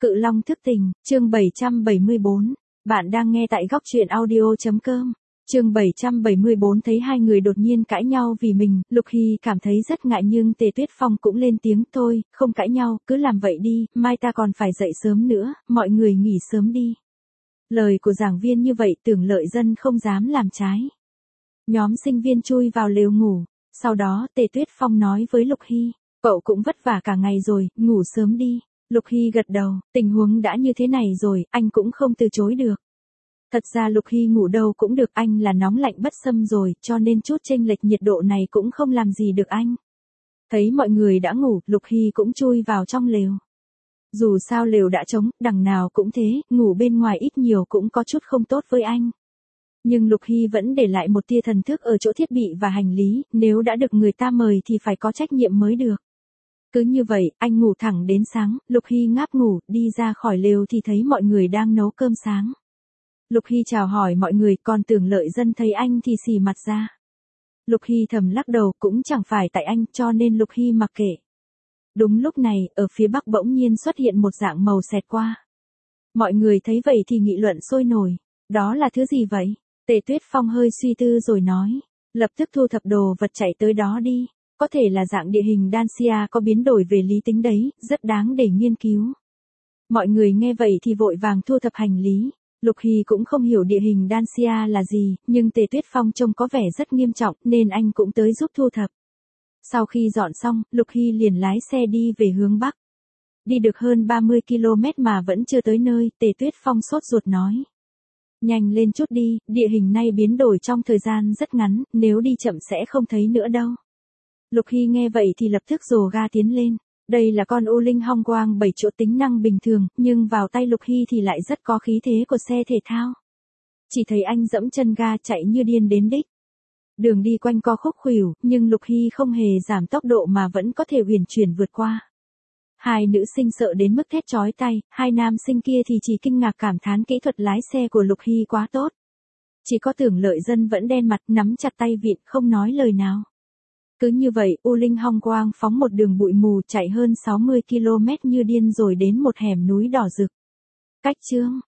Cự Long thức tỉnh, chương 774. Bạn đang nghe tại góc truyện audio.com. Chương 774 thấy hai người đột nhiên cãi nhau vì mình, Lục Hy cảm thấy rất ngại nhưng Tề Tuyết Phong cũng lên tiếng thôi, không cãi nhau, cứ làm vậy đi, mai ta còn phải dậy sớm nữa, mọi người nghỉ sớm đi. Lời của giảng viên như vậy Tưởng Lợi Dân không dám làm trái. Nhóm sinh viên chui vào lều ngủ, sau đó Tề Tuyết Phong nói với Lục Hy, cậu cũng vất vả cả ngày rồi, ngủ sớm đi. Lục Hy gật đầu, tình huống đã như thế này rồi, anh cũng không từ chối được. Thật ra Lục Hy ngủ đâu cũng được, anh là nóng lạnh bất xâm rồi, cho nên chút chênh lệch nhiệt độ này cũng không làm gì được anh. Thấy mọi người đã ngủ, Lục Hy cũng chui vào trong lều. Dù sao lều đã trống, đằng nào cũng thế, ngủ bên ngoài ít nhiều cũng có chút không tốt với anh. Nhưng Lục Hy vẫn để lại một tia thần thức ở chỗ thiết bị và hành lý, nếu đã được người ta mời thì phải có trách nhiệm mới được. Cứ như vậy, anh ngủ thẳng đến sáng, Lục Hy ngáp ngủ, đi ra khỏi lều thì thấy mọi người đang nấu cơm sáng. Lục Hy chào hỏi mọi người, còn Tưởng Lợi Dân thấy anh thì xì mặt ra. Lục Hy thầm lắc đầu, cũng chẳng phải tại anh, cho nên Lục Hy mặc kệ. Đúng lúc này, ở phía bắc bỗng nhiên xuất hiện một dạng màu xẹt qua. Mọi người thấy vậy thì nghị luận sôi nổi. Đó là thứ gì vậy? Tề Tuyết Phong hơi suy tư rồi nói. Lập tức thu thập đồ vật chạy tới đó đi. Có thể là dạng địa hình Dacia có biến đổi về lý tính đấy, rất đáng để nghiên cứu. Mọi người nghe vậy thì vội vàng thu thập hành lý. Lục Hy cũng không hiểu địa hình Dacia là gì, nhưng Tề Tuyết Phong trông có vẻ rất nghiêm trọng nên anh cũng tới giúp thu thập. Sau khi dọn xong, Lục Hy liền lái xe đi về hướng Bắc. Đi được hơn 30 km mà vẫn chưa tới nơi, Tề Tuyết Phong sốt ruột nói. Nhanh lên chút đi, địa hình này biến đổi trong thời gian rất ngắn, nếu đi chậm sẽ không thấy nữa đâu. Lục Hy nghe vậy thì lập tức rồ ga tiến lên. Đây là con U Linh Hong Quang 7 chỗ tính năng bình thường, nhưng vào tay Lục Hy thì lại rất có khí thế của xe thể thao. Chỉ thấy anh dẫm chân ga chạy như điên đến đích. Đường đi quanh co khúc khuỷu, nhưng Lục Hy không hề giảm tốc độ mà vẫn có thể uyển chuyển vượt qua. Hai nữ sinh sợ đến mức thét chói tai, hai nam sinh kia thì chỉ kinh ngạc cảm thán kỹ thuật lái xe của Lục Hy quá tốt. Chỉ có Tưởng Lợi Dân vẫn đen mặt nắm chặt tay vịn không nói lời nào. Cứ như vậy, U Linh Hong Quang phóng một đường bụi mù chạy hơn 60 km như điên rồi đến một hẻm núi đỏ rực. Cách chương